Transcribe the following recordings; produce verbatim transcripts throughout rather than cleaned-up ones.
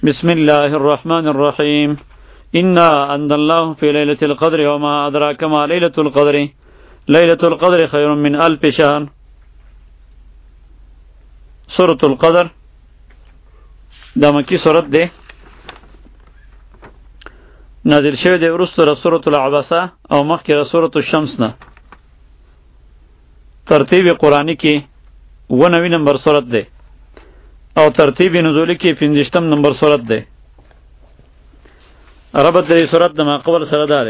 بسم الله الرحمن الرحيم إنا أنزلناه في ليلة القدر وما أدراك ما ليلة القدر ليلة القدر خير من ألف شهر. سورة القدر دا مکی سورت ده نازل شوی ده ورسته سورة العباسة او مخی سورة الشمس نه. ترتیب قرآنی کی ونوی نمبر سورت ده او ترتیب نزولی کی پنځشتم نمبر سورت ده. ربط ده سورت ده ما قبل سره داره.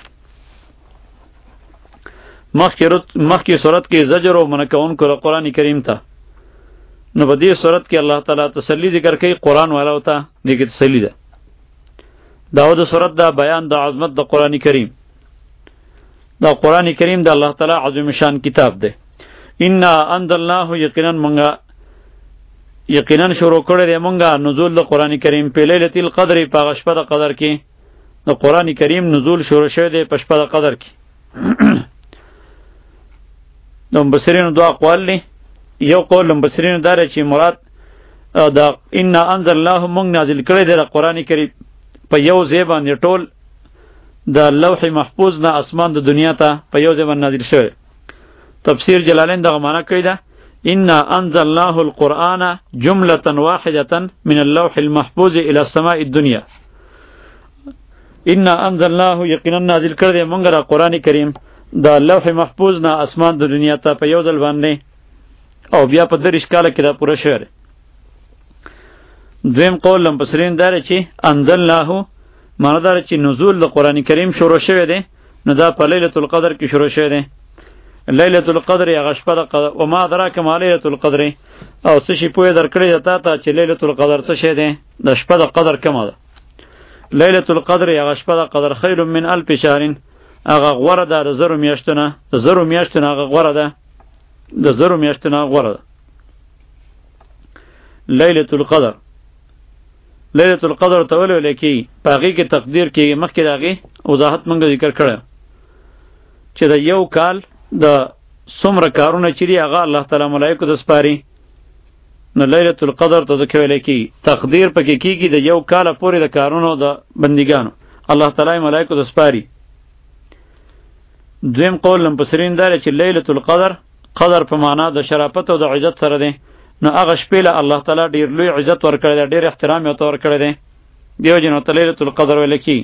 مخی سورت کی زجر و منکون کو قرآن کریم تا. نو په دې صورت کې الله تعالی تسلی ذکر کوي قرآن والا وتا دغه تسلی ده. داود صورت دا بیان د عظمت د قرآن کریم. دا قرآن کریم د الله تعالی عظیم شان کتاب ده. ان انزلناه یقینا منغا یقینا شروع کړی دی منغا نزول د قرآن کریم په ليله القدر په شپه د قدر کې. د قرآن کریم نزول شروع شوی دی په شپه د قدر کې. نو مبصرین دعا اقوال لی یو قول مبصرین داره چې مراد دا ان انزلناه مونږ نازل کړی دی قرآن کریم په یو ځای باندې ټول د لوح محفوظ نه اسمان د دنیا ته په یو ځای باندې نازل شوی. تفسیر جلالین دغه معنی کړی ده ان انزلناه القرآن جملة واحدة من اللوح المحفوظ الى السماء الدنيا. ان انزلناه یقینا نازل کړی دی مونږ را قرآن کریم د لوح محفوظ نه اسمان د دنیا ته په یو ځل باندې او بیا په دریش کاله کې دا پوره شوی. دویم قول لمبصرین داره چې انزلناه معنی داره چې نزول د قرآن کریم شروع شوی دی نو دا په لیلة القدر کې شروع شوی دی. لیلة القدر هغه شپه د قدر و ما ادراک ما لیلة القدر او څه شي پوهه درکړی ده تا ته چې لیلة القدر څه شی دی. د شپه د قدر کومه ده. لیلة القدر هغه شپه د قدر خیر من الف شهر هغه غوره ده د زرو میاشتو نه. د زرو میاشتو نه هغه غوره ده د زرو میاشتو نه غوره ده. لیلة القدر لیلة القدر ته ولې ویل کېږي؟ په هغې کې تقدیر کېږي. مخکې د هغې وضاحت موږ ذکر کړی چې د یو کال د څومره کارونه چې دي هغه الله تعالی ملایکو ته سپاري. نو لیلة القدر ته ځکه ویل کېږي تقدیر پکې کېږي د یو کاله پورې د کارونو د بندګانو الله تعالی ملایکو ته سپاري. دویم قول مفسرین دا چې لیلة القدر قدر په معنا د شرافت او د عزت سره دی. نو هغه شپې له الله تعالی ډیر لوی عزت ورکړی دی، ډیر احترام یې ورته ورکړی دی. دیو جن ورته لیلة القدر ویل کېږي.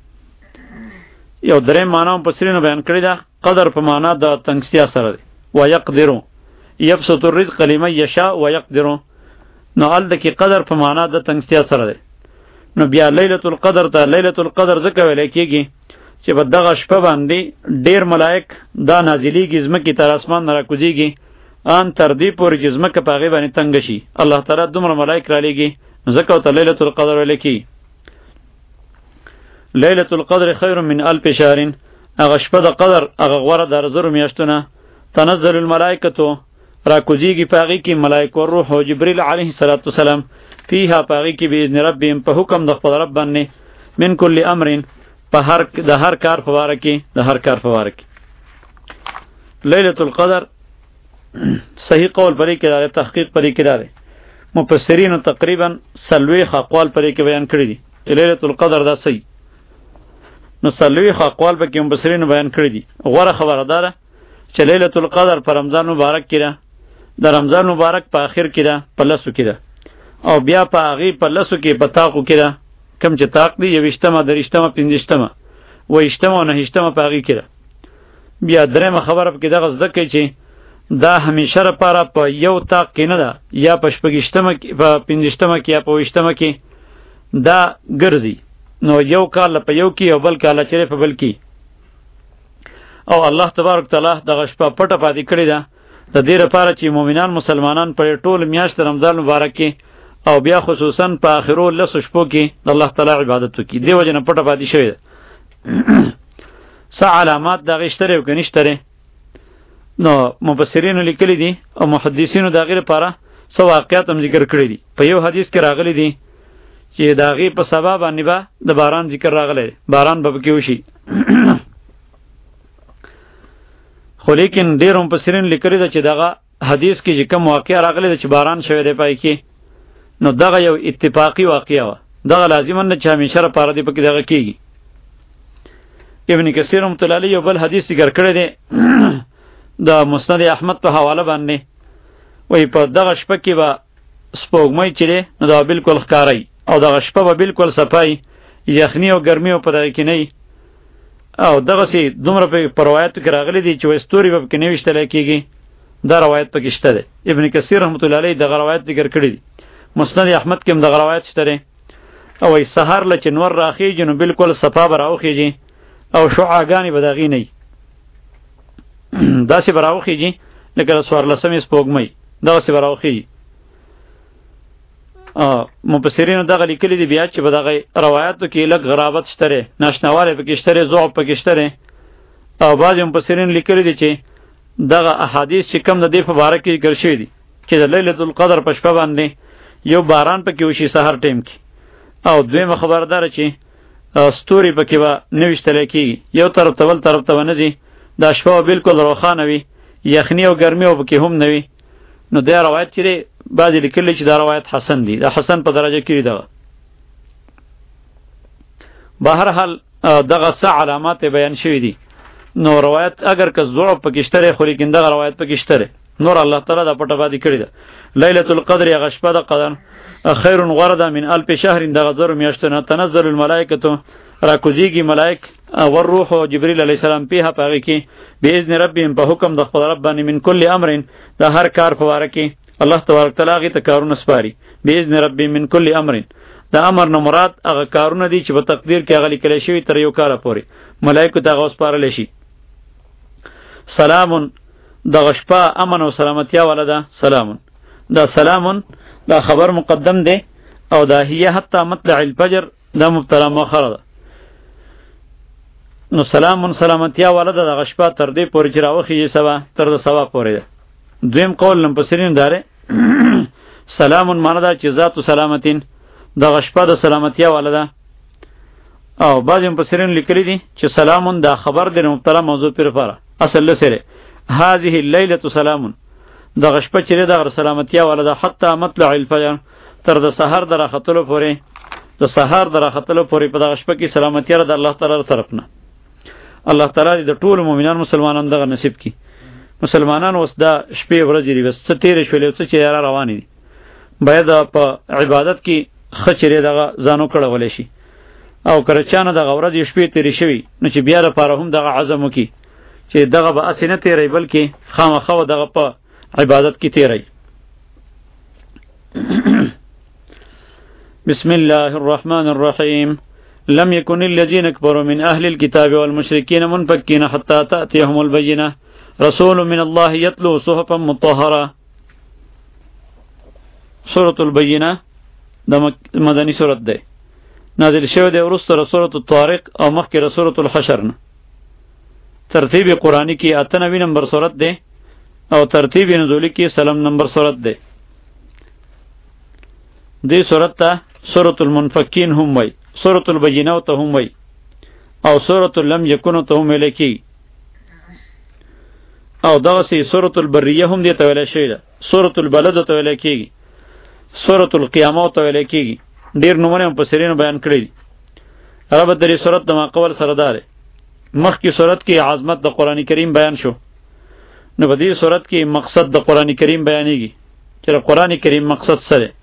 یو درېیم معنا مفسرینو بیان کړې ده قدر په معنا د تنګستیا سره دی. ویقدرو یبسط الرزق لمن یشاء ویقدرو. نو هلته کې قدر په معنا د تنګستیا سره دی. نو بیا لیلة القدر ته لیلة القدر ځکه ویل کېږي چې په دغه شپه باندې ډیر ملائک دا نازلیږي ځمکې تر اسمان نه راکوزیږي ان تر دې پورې چې ځمکه په هغې باندې تنګه شي. الله تعالی دومره ملائک رالیږي ځکه ورته لیلة القدر ویل کېږي. لیلة القدر خیر من الف شهر هغه شپه د قدر هغه غوره ده د زرو میاشتو نه. تنزل الملائکتو راکوزیږي په هغې کې ملائک و روح او جبریل علیه الصلاة والسلام فیها په هغې کې باذن ربهم په حکم د خپل رب باندې من کل امر په هر د هر کار په واره کې د هر کار په واره کې. لیلة القدر صحیح قول پرې کې دا تحقیق پرې کې دا مفسرینو تقریبا څلوېښت اقوال پرې کې بیان کړي دي چې لیلة القدر دا صحیح. نو څلوېښت اقوال پکې مفسرینو بیان کړي دي. غوره خبره دا ده چې لیلة القدر په رمضان مبارک کې ده. د رمضان مبارک په آخر کې ده په لسو کې ده او بیا په هغې په لسو کې په تاقو کې ده. کم چې طاق دی یویشتمه دریشتمه پنځشتمه ویشتمه او نهشتمه په هغې کې ده. بیا درېیمه خبره پکې دغه زده کوي چې دا همیشه لپاره په یو طاق کې نه ده یا په شپږشتمه کې په پنځشتمه کې یا په ویشتمه کې دا ګرځي. نو یو کال په یو کې او بل کال چرې په بل کې. او الله تبارک تعالی دغه شپه پټه پاتې کړې ده د دې لپاره چې مؤمنان مسلمانان پر ټول میاشت رمضان مبارک کې او بیا خصوصا په آخرو لسو شپو کې د الله تعالی عبادت وکړي. دې وجه نه پټه پاتې شوې ده. څه علامات د هغې شته او که نشته دی. نو مفسرینو لیکلي دي او محدثینو د هغې لپاره څه واقعات هم ذکر کړي دي. په یو حدیث کې راغلی دي چې د هغې په سبا باندې به د باران ذکر راغلی دی، باران به پکې وشي. خو لیکن ډېرو مفسرینو لیکلي ده چې دغه حدیث کې چې کوم واقعه راغلی ده چې باران شوی دی پای کې نو دغه یو اتفاقی واقعه وه. دغه لازم نه چې همیشه لپاره دی پکې دغه کیږي. ابن کثیر رحمۃ اللہ علیہ یو بل حدیث ذکر کړی دی د مسند احمد په حواله باندې، وای په دغه شپه کې به سپوږمۍ چې دی نو دا بالکل ښکاری او دغه شپه به بالکل صفای، یخنی او ګرمي او په دغه کې نه او دغه سي دومره په روایت کې راغلي دي چې وستوري به کې نه وشتل کېږي. دا روایت پکې شته دی. ابن کثیر رحمۃ اللہ علیہ دغه روایت ذکر کړی دی. مسند احمد کې هم دغه روایت شته دی. او ای سحر ل چې نور راخیږي نو بالکل صفا به راوخیږي او شعاګانې به دغې نه وي، داسې به راوخیږي لکه د څوارلسمې سپوږمۍ دغسې به راوخیږي. مفسرینو دغه لیکلي دي بیا چې په دغه روایاتو کې لږ غرابت شته دی، ناشناوالی پکې شته دی، ضعف پکې شته دی. او بعضې مفسرین لیکلي دي چې دغه احادیث چې کم د دې په باره کې ذکر شوي دي چې د لیلة القدر په شپه باندې یو باران پکې وشي سحر ټیم کې، او دویمه خبره داره چې ستوري پکې به نه ویشتلی کېږي، یو طرف ته بل طرف ته به نه ځي، دا شپه به بالکل روښانه وي، یخني او ګرمي به پکې هم نه وي. نو دا روایت چې دی بعضې لیکلی چې دا روایت حسن دی، دا حسن په درجه کې دی. دغه بهرحال دغه څه علامات بیان شوي دي. نو روایت اگر که ضعف پکې شته دی خو لیکن دغه روایت پکې شته دی. نور الله تعالی دا پټه بادي کړې ده. لیلة القدر هغه شپه د قدر خیر غوره ده من الف شهر دغه زرو میاشتو نه. تنزل الملائکة راکوزیږي ملائک او روح او جبرئیل علیه السلام په هغه کې باذن ربهم په حکم د خپل رب باندې من کل امر د هر کار په واره کې الله تبارک تعالی هغې ته کارونه سپاري. باذن ربهم من کل امر د امر نه مراد هغه کارونه دي چې په تقدیر کې هغه لیکلی شوي تر یو کاله پورې ملائکو ته هغه وسپارلی شي. سلامون دغه شپه امن او سلامتیا والا ده. سلامون دا سلامون دا خبر مقدم دی او دا هي حتی مطلع الفجر دا مبتلا مؤخره ده. نو سلامون سلامتیا والا ده دغه شپه تر دې پورې چې راوخیږي سبا تر د سبا پورې ده. دویم قول مفسرین داره سلامون معنی ده چې ذات سلامتین دغه شپه د سلامتیا والا ده. او بعضې مفسرین لیکلي دي چې سلامون دا خبر دی مبتلا موضوع پر لپاره اصل لسره هذه الليله سلامون دغه شپه چې دغه سلامتیا والا ده حتی مطلع الفجر تر د سحر د راختلو پورې د سحر د راختلو پورې په دغه شپه کې سلامتیا ده الله تعالی طرف نه. الله تعالی د ټول مؤمنان مسلمانانو دغه نصیب کی. مسلمانان اوس دا شپې ورځې لري بس څه تیرې شولې څه چې را روانې دي باید په عبادت کې ښه چیرې دغه ځانو کړولی شي. او کله چانه دغه ورځې شپې تیرې شوي نو چې بیا دپاره هم دغه عزم وکړي چې دغه به هسې نه تیری بلکې خامخا به دغه په عبادت کی تیری. بسم الله الرحمن الرحیم. لم يكن الذين كفروا من أهل الكتاب والمشركين منفكين حتى تأتيهم البينة رسول من الله يتلو صحفا مطهرة. سورة البينة ده مدني سورة ده نازل شوه ده ورست سورة الطارق او مخکې سورة الحشر نه. ترتیب قرآنی کی اتنوی نمبر سورت ده او ترتیب نزولی کی سلام نمبر سورت ده. دی سورت تا سورت المنفکین هم وی، سورت البینه ته هم وی او سورت لم یکن ته هم ویل کی او دغه سی سورت البریه هم دی ته ویل شوی ده. سورت البلد ته ویل کیږي، سورت القیامه ته ویل کیږي. ډیر نمونه مفسرین بیان کړی دي. رب درې سورت د ما قول سره داره. مخکې سورت کې عظمت د قرآن کریم بیان شو، نو په دې سورت کې مقصد د قرآن کریم بیانېږي چې د قرآن کریم مقصد څه دی.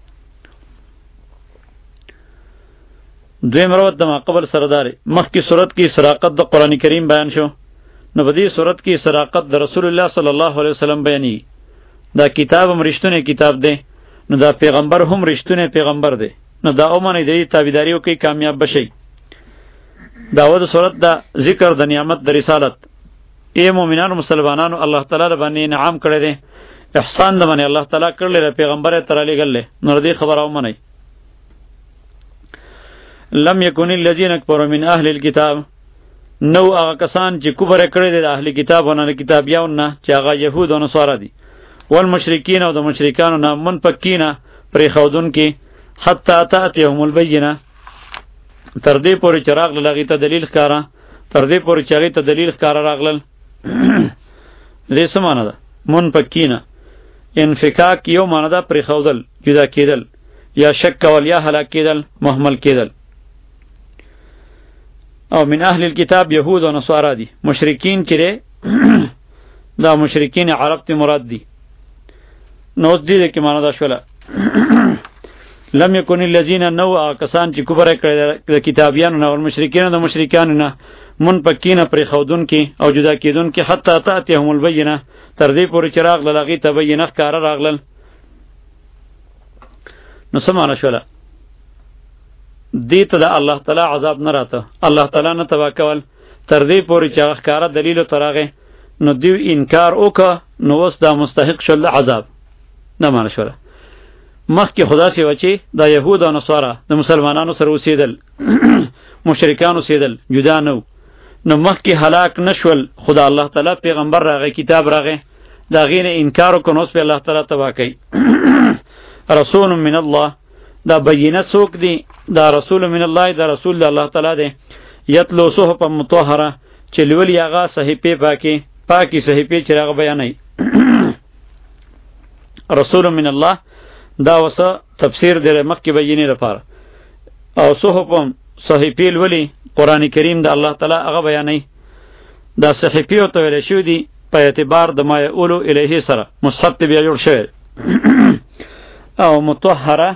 دویم روت د ما قبل سرداري. مخکې سورت کې صداقت د قرآن کریم بیان شو، نو په دې سورت کې صداقت د رسول الله صلی الله علیه وسلم بیانېږي. دا کتاب هم رښتونی کتاب دی، نو دا پیغمبر هم رښتونی پیغمبر دی، نو دا ومنئ د دې تابعداري وکئ کامیاب بشئ. داود صورت دا ذکر د نعمت د رسالت. ای مومنانو مسلمانانو الله تعالی باندې انعام کړی دی، احسان د باندې الله تعالی کړلی دی، پیغمبر یې تر لېږلی، نو دې خبره ومنئ. لم یکن الذین کفروا من اهل الكتاب، نو هغه کسان چې کفر کړی دی د اهل کتابونو نه کتابیانو نه چې هغه یهود او نصارا دي، والمشرکین او د مشرکانو نه منفکین پرېښودونکي حتی تأتیهم البینه تر دې پورې چې راغلل هغې ته دلیل ښکاره، تر دې پورې چې هغې ته دلیل ښکاره راغلل. دې څه معنی ده؟ منفکینه انفکاک یو معنی ده پرېښودل، جدا کېدل. یا شک کول یا هلاک کېدل محمل کېدل. او من اهل الكتاب یهود و نصارا دی. مشرکین کړي دا مشرکین عرب تی مراد دی. نو دې کې معنا دا شوله لم یکن الذین نو کسان چې کفر کړي د کتابیانو نه او مشرکین د مشرکانو نه منفکین پر خودون کې او جدا کېدون کې حتی تاتهم البینه تر دې پورې چراغ لغی تبینه ښکار راغلل. نو سمانه شوله دې ته د الله تعالی عذاب نه راته، الله تعالی نه تبا کول تر دې پورې چې ښکارا دلیل تراغه نو دیو انکار وکړه نو اوس دا مستحق شول عذاب. نه مانه شوله مخکې خدا سی وچی دا یهود او نصارا د مسلمانانو سره اوسېدل مشرکان اوسېدل جدا نو نو مخکې هلاک نشول خدا الله تعالی پیغمبر راغی کتاب راغی دا غیر انکار وکړ اوس په الله تعالی تبا کوي. رسول من الله دا بینه څوک دی؟ دا رسول من الله دا رسول الله تعالی دی. یتلو صحف مطهره چې لولي هغه صحیفه پاکي پاکي صحیفه چې هغه بیانوي. رسول من الله دا وسه تفسیر دی مخکې بیانې لپاره او صحف صحیفه لولي قران کریم د الله تعالی هغه بیانوي. دا صحیفه او ته ویل شو دی په اعتبار د ما یقولو الیه سره مصحف ته بیا جوړ شوی او مطهره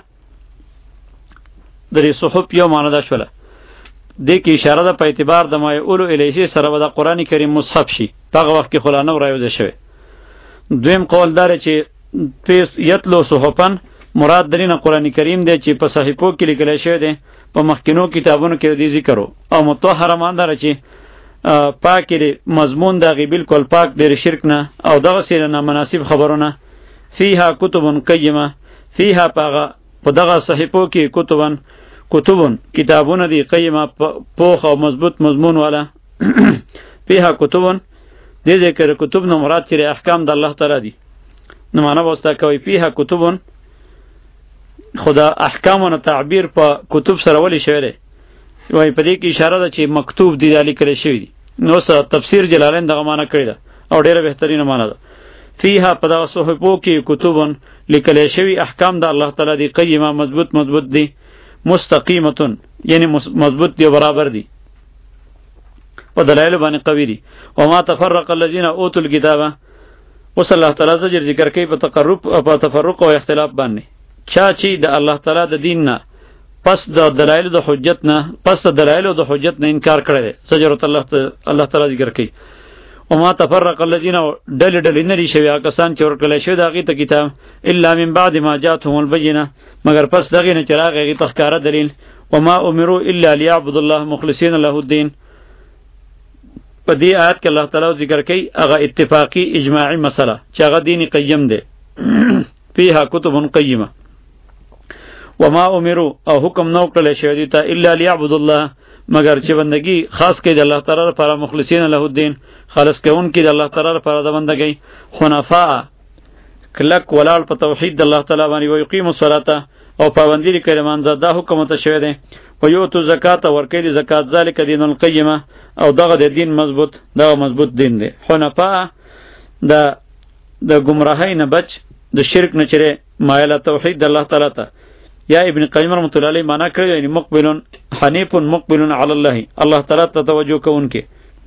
درې صحف یو معنا دا شوله دې کې اشاره ده په اعتبار د ما یقولو الیه سره و د قران کریم مصحف شي هغه وخت کې خلانه راوځي شوی. دویم قول دار چې پیس یتلو صحفن مراد درینه قران کریم دی چې په صحیفو کې لیکل شوی دی په مخکینو کتابونو کې دې ذکر او مطهره ماندار چې پاک دی مضمون دغه بالکل پاک دی شرک نه او دغه سره نه مناسب خبرونه. فیها کتب قیمه فیها پاغه په دغه صحیفو کې کتبن کتبن کتابونه دی قیمه پوخ او مضبوط مضمون والا. فیها کتبن دې ذکر کتب نو مراد چې احکام د الله تعالی دی نو معنا واسطه کوي فیها کتبن خدا احکامونو تعبیر په کتب سره ولې شوی دی وای په دې کې اشاره ده چې مکتوب دی دالی کړی شوی دی. نو سره تفسیر جلالین دغه معنا کړی ده او ډیره بهترینه معنا ده. فیها په دغه صحیفو کې کتبن لیکل شوی احکام د الله تعالی دی قیمه مضبوط مضبوط دی مستقیمتون یعنی مضبوط دی برابر دی په دلایل باندې قوی دی. وما تفرق الذين اوتوا الكتاب وصلی الله تعالی زجر ذکر کوي په تقرب په تفرق او اختلاف باندې چا چې د الله تعالی د دین نه پس د دلایل د حجت نه پس د دلایل د حجت نه انکار کړی دی زجر الله الله تعالی ذکر کوي. وما تفرق الذين دل دل نری شوی کسان چې ورکل شوی دغه ته کتاب الا من بعد ما جاءتهم البینه مگر پس دغه نه چراغ غی تخکاره دلیل. وما امروا الا ليعبدوا الله مخلصین له الدين په دې آیت کې الله تعالی ذکر کوي هغه اتفاقی اجماعی مسله چې هغه دین قیم دی. فيها کتب قیمه وما امروا او حکم نو کړل شوی دی ته الا ليعبدوا الله مگر چې بندگی خاص کې د الله تعالی لپاره مخلصین له الدين خالص کون کې د الله تعالی لپاره د بندګۍ حنفاء کلک ولال په توحید د الله تعالی باندې او یقیم الصلاه او پابندی لري مانځه دا حکم ته شوی دی. و یو تو زکات ورکې دي زکات ذالک دین القیمه او دغه د دین مضبوط دغه مضبوط دین دی. حنفاء د د گمراهی نه بچ د شرک نه چره مایل توحید د الله تعالی ته. یا ابن قیم رحمۃ اللہ علیہ معنا کړی یعنی مقبلن حنیف مقبلن علی الله الله تعالی ته توجه کوونکې.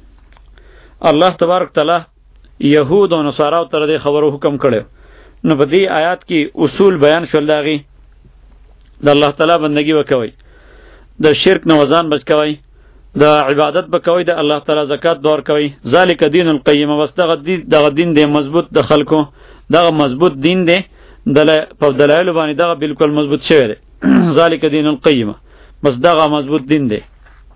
الله تبارک تعالی یهود او نصارا ته د خبرو حکم کړو نو په دې آیات کې اصول بیان شول داغي د الله تعالی بندگی وکوي د شرک نه وزن بچ کوي د عبادت بکوي د الله تعالی زکات دور کوي. ذالک دین القیم واستغ دغه دین دی مضبوط د خلکو دغه مضبوط دین دی دل په دلایل باندې دغه بالکل مضبوط شوی دی. ذالک دین القیمه بس دغه مضبوط دین دی.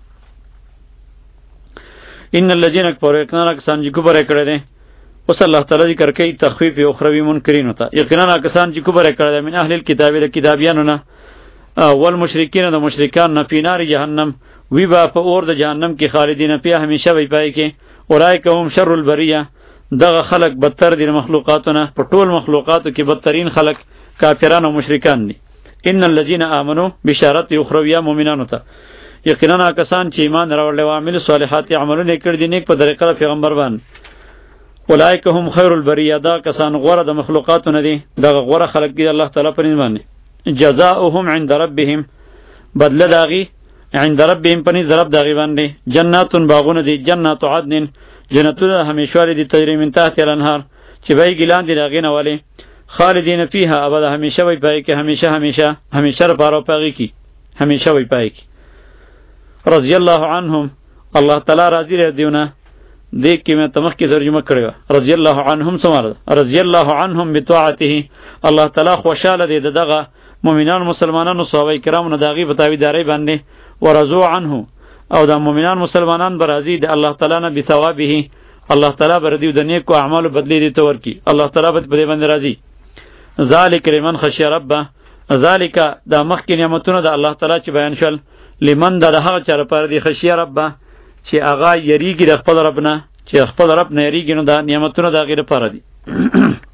ان الذين كفروا یقینا کسان چې کفر کړی دي اوس الله تعالی ذکر کوي تخفیف او اخروی منکرین ہوتا یقینا کسان چې کفر کړی دي من اهل الكتاب د کتابیانو نه والمشرکین د مشرکان نه په نار جهنم وی با په اور د جهنم کې خالدین په همیشه وی پای کې اولئک هم شر البریه دغه خلق بدتر دي مخلوقاتونه په ټول مخلوقاتو کې بدترین خلق کافران او مشرکان دي. ان الذين امنوا بشارت اخرویه مؤمنانو ته یقینا کسان چې ایمان راوړل او عمل صالحات عملونه کړی دي نیک په طریقه پیغمبر باندې اولئک هم خیر البریه دا کسان غوره د مخلوقاتونه دي دغه غوره خلق دي الله تعالی په نوم باندې جزاؤهم عند ربهم بدل داغي عند ربهم پنی ضرب داغي باندې جنات باغونه دي جنات عدن جنتونه همیشوالي دي تجري من تحت الانهار چې بای ګلان دي داغي نه والی خالدین فیها ابدا همیشه وي پای کې همیشه همیشه همیشه لپاره پای کې همیشه وي پای کې رضی الله عنهم الله تعالی راضی دی دیونه دې کې مې تمخ کې ترجمه کړو رضی الله عنهم سماره رضی الله عنهم بطاعته الله تعالی خوشاله دی دغه مؤمنان مسلمانانو صحابه کرامو داغي بتاویداري باندې ورضوا عنه او د مؤمنان مسلمانان برازي د الله تعالی نه بثوابه الله تعالی بر دې د نیکو اعمالو بدلی دي تور کی الله تعالی په دې باندې راضي ذالک لمن خشی ربه ذالک دا مخکې نعمتونه د الله تعالی چې بیان شول لمن د هغه چا لپاره دی خشی ربه چې هغه یریږي د خپل رب نه چې خپل رب نه یریږي نو دا نعمتونه د هغې لپاره دي